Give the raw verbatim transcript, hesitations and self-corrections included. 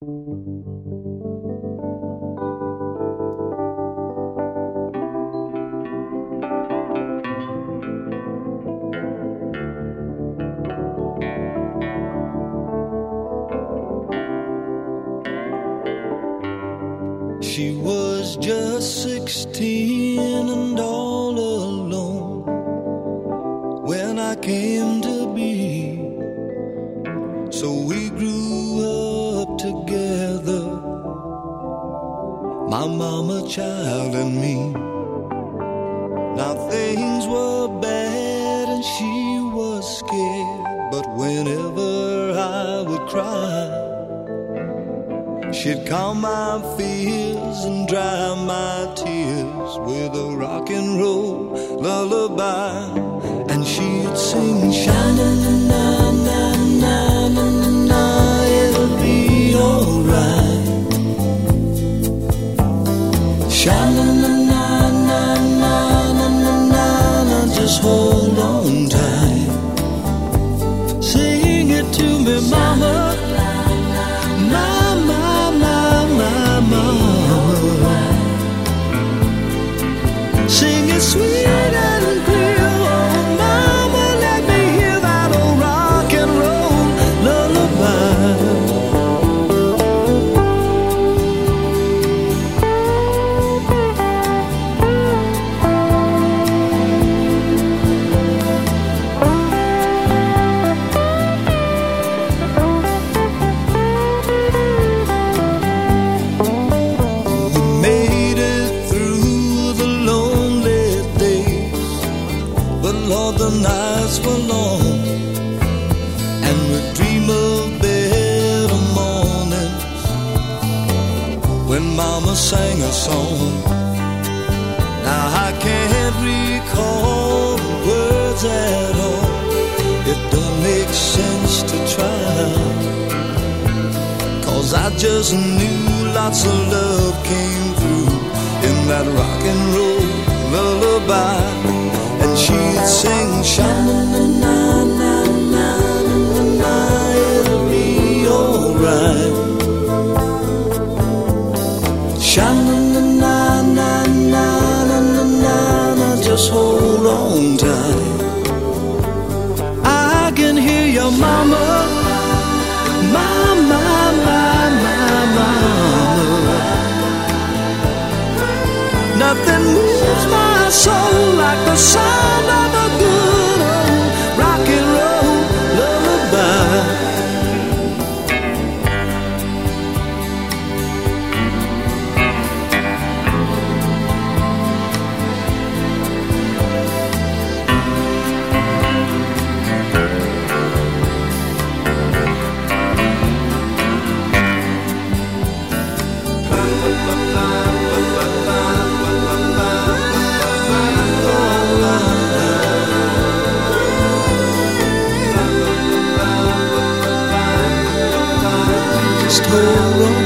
She was just sixteen and all alone when I came to be. So we grew up together, my mama, child, and me. Now things were bad and she was scared, but whenever I would cry, she'd calm my fears and dry my tears with a rock and roll lullaby. And she'd sing, sha-na-na-na-na-na-na-na, it'll be alright. Sha-na-na-na-na-na-na-na, just hold on tight. Sing it to me, mama. Sing it sweet and clear, oh mama, let me hear that old rock and roll lullaby. We made it through the lonely days, but Lord, the nights were long, and we dream of better mornings when mama sang a song. Now I can't recall the words at all, it don't make sense to try, 'cause I just knew lots of love came through in that rock and roll lullaby. And she'd sing, sha-na-na-na-na-na-na-na, it'll be alright. Sha-na-na-na-na-na-na-na, just hold on tight. I can hear your mama, mama, mama, mama. Nothing moves my soul like the sound of a good old rock and roll lullaby. Just hold on